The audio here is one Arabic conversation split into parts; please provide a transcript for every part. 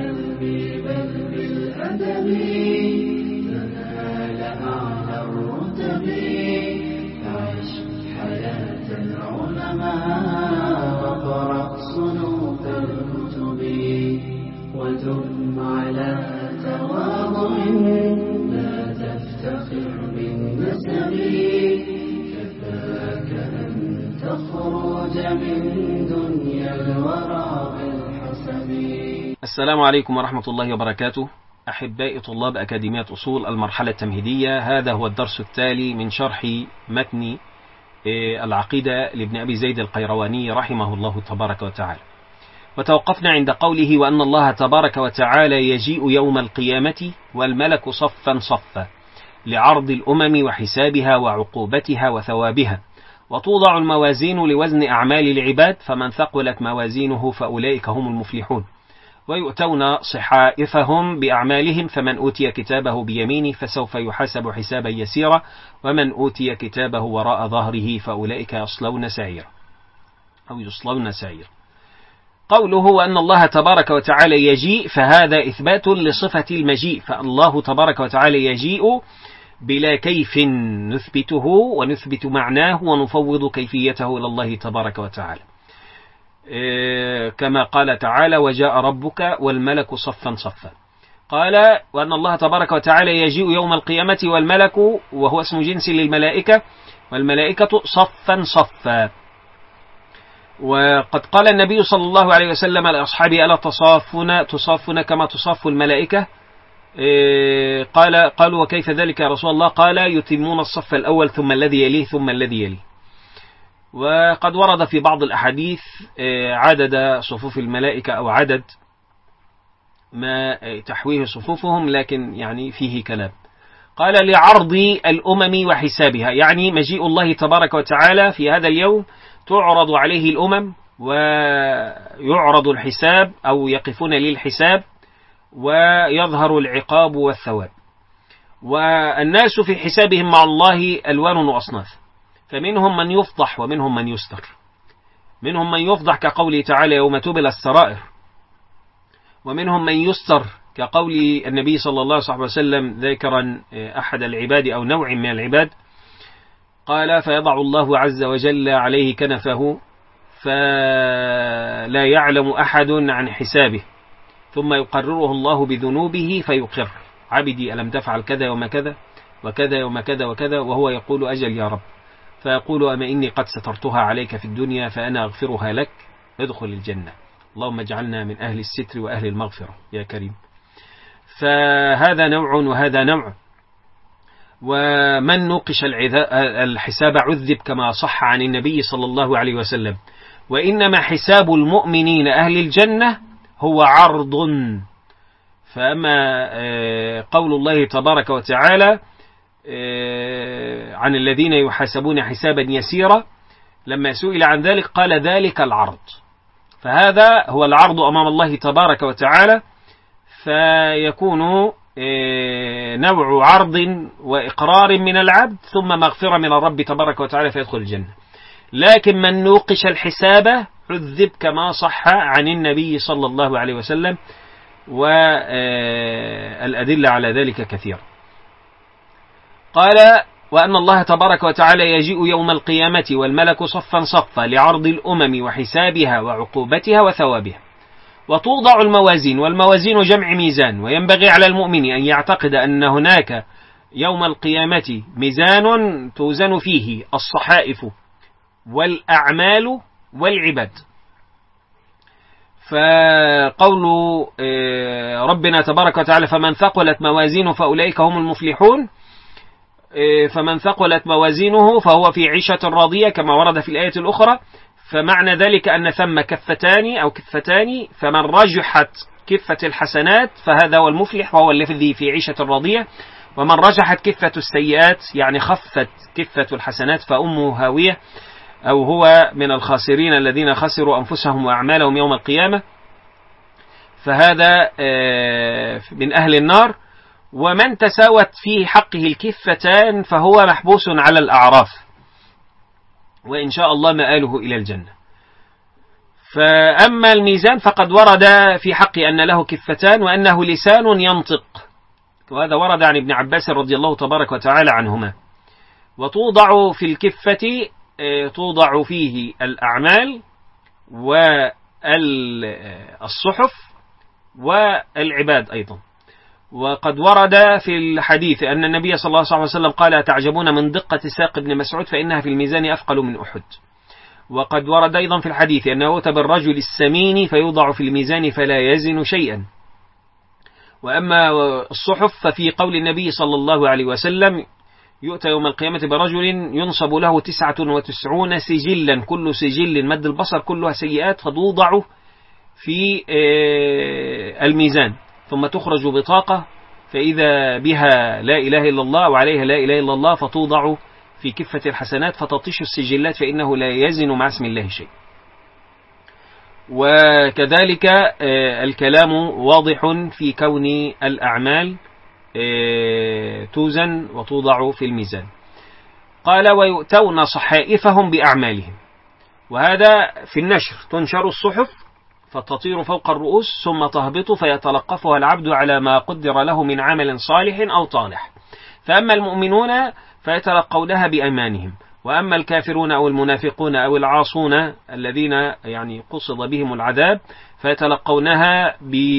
بالعلم بل بالأدب تنال أعلى الرتب. فعش حياة العلماء وقرأ صنوف الكتب ودم على تواضع لا تفتخر بالنسب. كفاك أن تخرج من دنيا الورى بالحسب. السلام عليكم ورحمة الله وبركاته. أحبائي طلاب أكاديمية أصول المرحلة التمهيدية، هذا هو الدرس التالي من شرح متن العقيدة لابن أبي زيد القيرواني رحمه الله تبارك وتعالى. وتوقفنا عند قوله: وأن الله تبارك وتعالى يجيء يوم القيامة والملك صفا صفا لعرض الأمم وحسابها وعقوبتها وثوابها، وتوضع الموازين لوزن أعمال العباد، فمن ثقلت موازينه فأولئك هم المفلحون، ويؤتون صحائفهم بأعمالهم، فمن أوتي كتابه بيمينه فسوف يحاسب حسابا يسيرا، ومن أوتي كتابه وراء ظهره فأولئك يصلون سعيرا أو يصلون سعيرا. قوله وأن الله تبارك وتعالى يجيء، فهذا إثبات لصفة المجيء، فالله تبارك وتعالى يجيء بلا كيف نثبته ونثبت معناه ونفوض كيفيته إلى الله تبارك وتعالى، كما قال تعالى: وجاء ربك والملك صفا صفا. قال: وأن الله تبارك وتعالى يجيء يوم القيامة والملك، وهو اسم جنس للملائكة، والملائكة صفا صفا. وقد قال النبي صلى الله عليه وسلم لأصحابه: ألا تصافون كما تصاف الملائكة؟ قالوا: وكيف ذلك يا رسول الله؟ قال: يتمون الصف الأول ثم الذي يليه ثم الذي يليه. وقد ورد في بعض الأحاديث عدد صفوف الملائكة أو عدد ما تحويه صفوفهم، لكن يعني فيه كلام. قال: لعرض الأمم وحسابها، يعني مجيء الله تبارك وتعالى في هذا اليوم تعرض عليه الأمم ويعرض الحساب أو يقفون للحساب، ويظهر العقاب والثواب. والناس في حسابهم مع الله ألوان وأصناف، فمنهم من يفضح ومنهم من يستر. منهم من يفضح كقوله تعالى: يوم تبلى السرائر، ومنهم من يستر كقول النبي صلى الله عليه وسلم ذاكرا أحد العباد أو نوع من العباد، قال: فيضع الله عز وجل عليه كنفه فلا يعلم أحد عن حسابه، ثم يقرره الله بذنوبه فيقر: عبدي ألم تفعل كذا يوم كذا وكذا يوم كذا وكذا، وهو يقول: أجل يا رب. فيقول: أما إني قد سترتها عليك في الدنيا فأنا أغفرها لك، ادخل الجنة. اللهم اجعلنا من أهل الستر وأهل المغفرة يا كريم. فهذا نوع وهذا نوع. ومن نوقش الحساب عذب، كما صح عن النبي صلى الله عليه وسلم: وإنما حساب المؤمنين أهل الجنة هو عرض. فأما قول الله تبارك وتعالى عن الذين يحاسبون حسابا يسيرا، لما سئل عن ذلك قال: ذلك العرض. فهذا هو العرض أمام الله تبارك وتعالى، فيكون نوع عرض وإقرار من العبد، ثم مغفرة من الرب تبارك وتعالى فيدخل الجنة. لكن من نوقش الحساب عذب، كما صح عن النبي صلى الله عليه وسلم، والأدلة على ذلك كثيرة. قال: وأن الله تبارك وتعالى يجيء يوم القيامة والملك صفا صفا لعرض الأمم وحسابها وعقوبتها وثوابها، وتوضع الموازين، والموازين جمع ميزان. وينبغي على المؤمن أن يعتقد أن هناك يوم القيامة ميزان توزن فيه الصحائف والأعمال والعباد. فقول ربنا تبارك وتعالى: فمن ثقلت موازينه فأولئك هم المفلحون، فمن ثقلت موازينه فهو في عيشة راضية كما ورد في الآية الأخرى. فمعنى ذلك أن ثم كفتان أو كفتان، فمن رجحت كفة الحسنات فهذا هو المفلح وهو الذي في عيشة راضية، ومن رجحت كفة السيئات يعني خفت كفة الحسنات فأمه هاوية، أو هو من الخاسرين الذين خسروا أنفسهم وأعمالهم يوم القيامة، فهذا من أهل النار. ومن تساوت في حقه الكفتان فهو محبوس على الأعراف، وإن شاء الله مآله إلى الجنة. فأما الميزان فقد ورد في حق أن له كفتان وأنه لسان ينطق، وهذا ورد عن ابن عباس رضي الله تبارك وتعالى عنهما. وتوضع في الكفة توضع فيه الأعمال والصحف والعباد أيضا. وقد ورد في الحديث أن النبي صلى الله عليه وسلم قال: تعجبون من دقة ساق ابن مسعود فإنها في الميزان أثقل من أحد. وقد ورد أيضا في الحديث أنه يؤتى بالرجل السمين فيوضع في الميزان فلا يزن شيئا. وأما الصحف ففي قول النبي صلى الله عليه وسلم: يؤتى يوم القيامة برجل ينصب له 99 سجلا، كل سجل مد البصر كلها سيئات، فتوضع في الميزان، ثم تخرج بطاقة فإذا بها لا إله إلا الله وعليها لا إله إلا الله، فتوضع في كفة الحسنات فتطيش السجلات، فإنه لا يزن مع اسم الله شيء. وكذلك الكلام واضح في كون الأعمال توزن وتوضع في الميزان. قال: ويؤتون صحائفهم بأعمالهم. وهذا في النشر، تنشر الصحف فتطير فوق الرؤوس ثم تهبط فيتلقفها العبد على ما قدر له من عمل صالح أو طالح. فأما المؤمنون فيتلقونها بأيمانهم، وأما الكافرون أو المنافقون أو العاصون الذين يعني قصد بهم العذاب فيتلقونها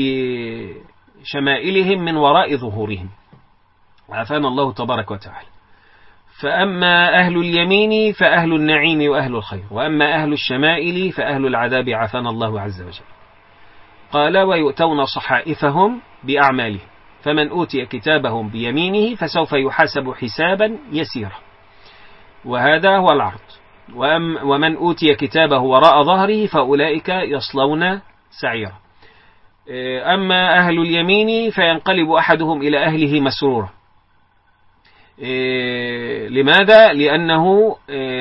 بشمائلهم من وراء ظهورهم، عافانا الله تبارك وتعالى. فأما أهل اليمين فأهل النعيم وأهل الخير، وأما أهل الشمائل فأهل العذاب، عافانا الله عز وجل. قال: ويؤتون صحائفهم بأعمالهم، فمن أوتي كتابهم بيمينه فسوف يحاسب حسابا يسيرا. وهذا هو العرض. ومن أوتي كتابه وراء ظهره فأولئك يصلون سعيرا. أما أهل اليمين فينقلب أحدهم إلى أهله مسرورا. لماذا؟ لأنه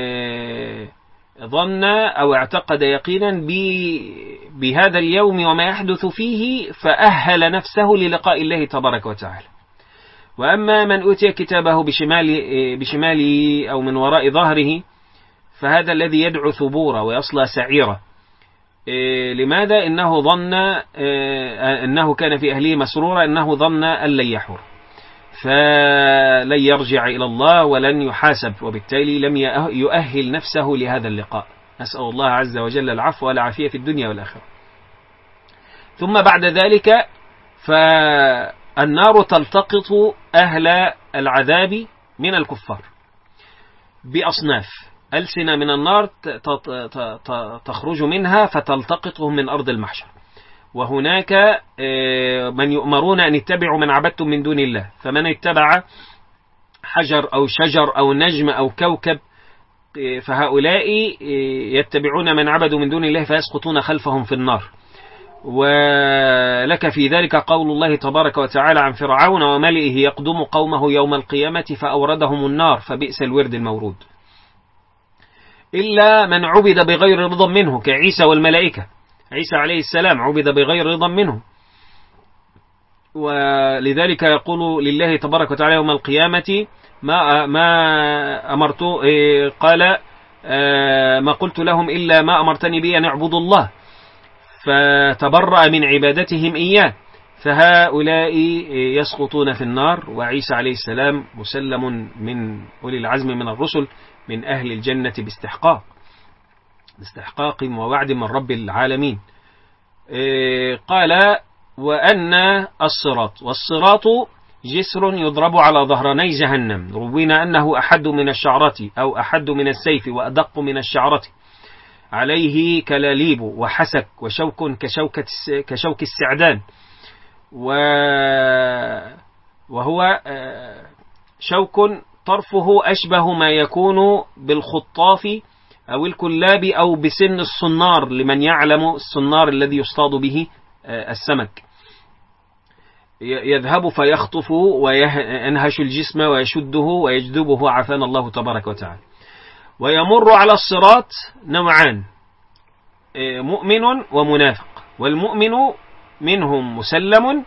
ظن أو اعتقد يقينا بهذا اليوم وما يحدث فيه، فأهل نفسه للقاء الله تبارك وتعالى. وأما من أوتي كتابه بشماله أو من وراء ظهره فهذا الذي يدعو ثبورا ويصلى سعيرا. لماذا؟ إنه ظن أنه كان في أهله مسرورا، إنه ظن أن لن يحور، فلن يرجع إلى الله ولن يحاسب، وبالتالي لم يؤهل نفسه لهذا اللقاء. نسأل الله عز وجل العفو والعافية في الدنيا والآخرة. ثم بعد ذلك فالنار تلتقط أهل العذاب من الكفار بأصناف، ألسنة من النار تخرج منها فتلتقطهم من أرض المحشر. وهناك من يؤمرون أن يتبعوا من عبدتم من دون الله، فمن اتبع حجر أو شجر أو نجم أو كوكب فهؤلاء يتبعون من عبدوا من دون الله فيسقطون خلفهم في النار. ولك في ذلك قول الله تبارك وتعالى عن فرعون وملئه يقدم قومه يوم القيامة فأوردهم النار فبئس الورد المورود. إلا من عبد بغير رضا منه كعيسى والملائكة. عيسى عليه السلام عبد بغير رضا منه، ولذلك يقول لله تبارك وتعالى يوم القيامة ما أمرت، قال ما قلت لهم إلا ما أمرتني به أن اعبدوا الله، فتبرأ من عبادتهم إياه. فهؤلاء يسقطون في النار، وعيسى عليه السلام مسلم من أولي العزم من الرسل من أهل الجنة باستحقاق ووعد من رب العالمين. قال: وأن الصراط، والصراط جسر يضرب على ظهراني جهنم، روينا أنه أحد من الشعرة أو أحد من السيف وأدق من الشعرة، عليه كلاليب وحسك وشوك كشوك السعدان، وهو شوك طرفه أشبه ما يكون بالخطاف أو الكلاب أو بسن الصنار، لمن يعلم الصنار الذي يصطاد به السمك. يذهب فيخطف وينهش الجسم ويشده ويجذبه، عافانا الله تبارك وتعالى. ويمر على الصراط نوعان، مؤمن ومنافق، والمؤمن منهم مسلم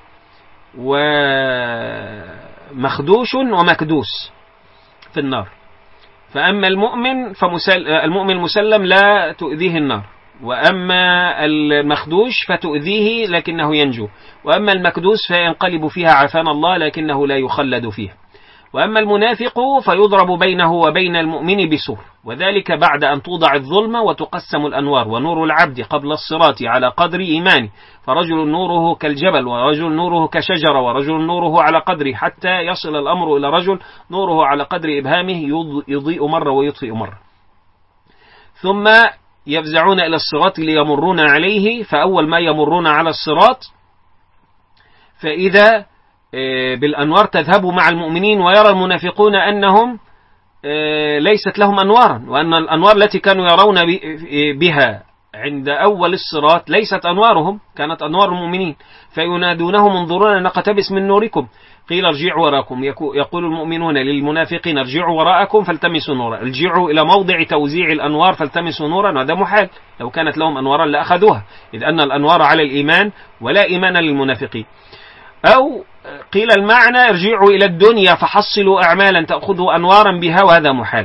ومخدوش ومكدوس في النار. فأما المؤمن المؤمن المسلم لا تؤذيه النار، وأما المخدوش فتؤذيه لكنه ينجو، وأما المكدوس فينقلب فيها عافانا الله لكنه لا يخلد فيها. وأما المنافق فيضرب بينه وبين المؤمن بسور، وذلك بعد أن توضع الظلمة وتقسم الأنوار، ونور العبد قبل الصراط على قدر إيمانه، فرجل نوره كالجبل، ورجل نوره كشجرة، ورجل نوره على قدره، حتى يصل الأمر إلى رجل نوره على قدر إبهامه يضيء مرة ويطفئ مرة. ثم يفزعون إلى الصراط ليمرون عليه، فأول ما يمرون على الصراط فإذا بالأنوار تذهب مع المؤمنين، ويرى المنافقون أنهم ليست لهم أنوارا، وأن الأنوار التي كانوا يرون بها عند أول الصراط ليست أنوارهم، كانت أنوار المؤمنين، فينادونهم انظرونا نقتبس من نوركم، قيل ارجعوا وراءكم، يقول المؤمنون للمنافقين ارجعوا وراءكم فالتمسوا نورا، ارجعوا إلى موضع توزيع الأنوار فالتمسوا نورا، وهذا محال، لو كانت لهم أنوارا لأخذوها، إذ أن الأنوار على الإيمان ولا إيمان للمنافقين. أو قيل المعنى ارجعوا إلى الدنيا فحصلوا أعمالا تأخذوا أنوارا بها، وهذا محال،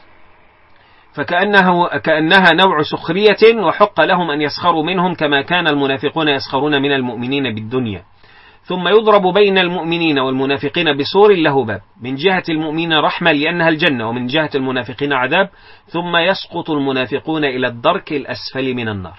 كأنها نوع سخرية، وحق لهم أن يسخروا منهم كما كان المنافقون يسخرون من المؤمنين بالدنيا. ثم يضرب بين المؤمنين والمنافقين بسور له باب، من جهة المؤمنين رحمة لأنها الجنة، ومن جهة المنافقين عذاب، ثم يسقط المنافقون إلى الدرك الأسفل من النار.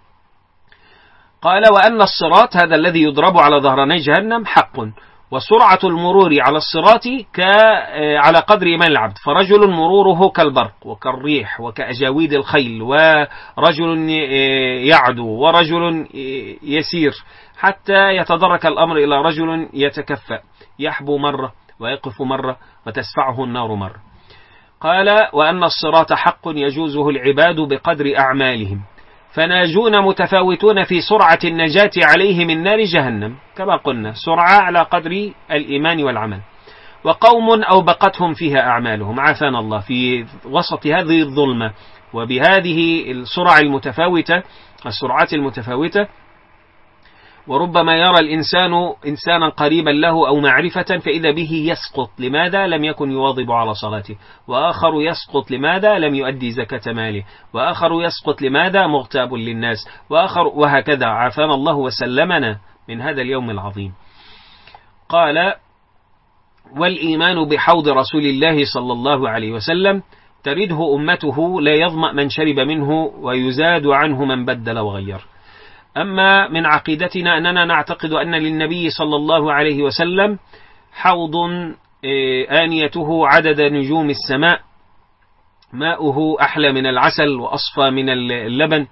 قال وأن الصراط هذا الذي يضرب على ظهراني جهنم حق، وسرعة المرور على الصراط على قدر إيمان العبد، فرجل مروره كالبرق وكالريح وكأجاويد الخيل، ورجل يعدو ورجل يسير، حتى يتدرك الأمر إلى رجل يتكفأ يحبو مرة ويقف مرة وتسفعه النار مرة. قال وأن الصراط حق يجوزه العباد بقدر أعمالهم، فناجون متفاوتون في سرعة النجاة عليه من نار جهنم، كما قلنا سرعة على قدر الإيمان والعمل. وقوم أوبقتهم فيها أعمالهم، عافانا الله، في وسط هذه الظلمة وبهذه السرعات المتفاوتة، وربما يرى الإنسان إنسانا قريبا له أو معرفة فإذا به يسقط، لماذا؟ لم يكن يواظب على صلاته، وآخر يسقط لماذا؟ لم يؤدي زكاة ماله، وآخر يسقط لماذا؟ مغتاب للناس، وآخر، وهكذا، عافانا الله وسلمنا من هذا اليوم العظيم. قال والإيمان بحوض رسول الله صلى الله عليه وسلم ترده أمته لا يظمأ من شرب منه ويزاد عنه من بدل وغير. أما من عقيدتنا أننا نعتقد أن للنبي صلى الله عليه وسلم حوض آنيته عدد نجوم السماء، ماؤه أحلى من العسل وأصفى من اللبن،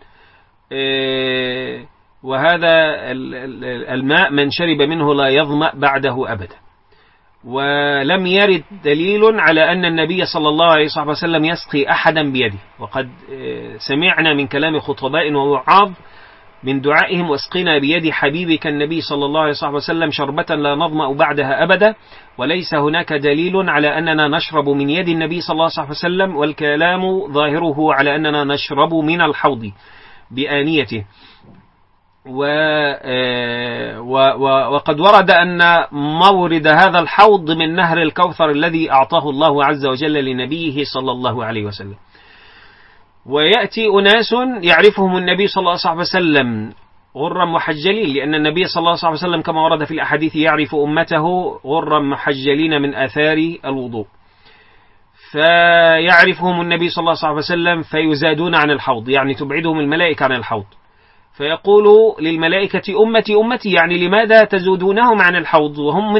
وهذا الماء من شرب منه لا يظمأ بعده أبدا. ولم يرد دليل على أن النبي صلى الله عليه وسلم يسقي أحدا بيده، وقد سمعنا من كلام خطباء ووعاظ من دعائهم واسقنا بيد حبيبك النبي صلى الله عليه وسلم شربة لا نظمأ بعدها أبدا، وليس هناك دليل على أننا نشرب من يد النبي صلى الله عليه وسلم، والكلام ظاهره على أننا نشرب من الحوض بآنيته. وقد ورد أن مورد هذا الحوض من نهر الكوثر الذي أعطاه الله عز وجل لنبيه صلى الله عليه وسلم. ويأتي أناس يعرفهم النبي صلى الله عليه وسلم غرا محجلين، لأن النبي صلى الله عليه وسلم كما ورد في الأحاديث يعرف أمته غرا محجلين من آثار الوضوء، فيعرفهم النبي صلى الله عليه وسلم فيزادون عن الحوض، يعني تبعدهم الملائكة عن الحوض، فيقول للملائكة أمتي أمتي، يعني لماذا تزودونهم عن الحوض وهم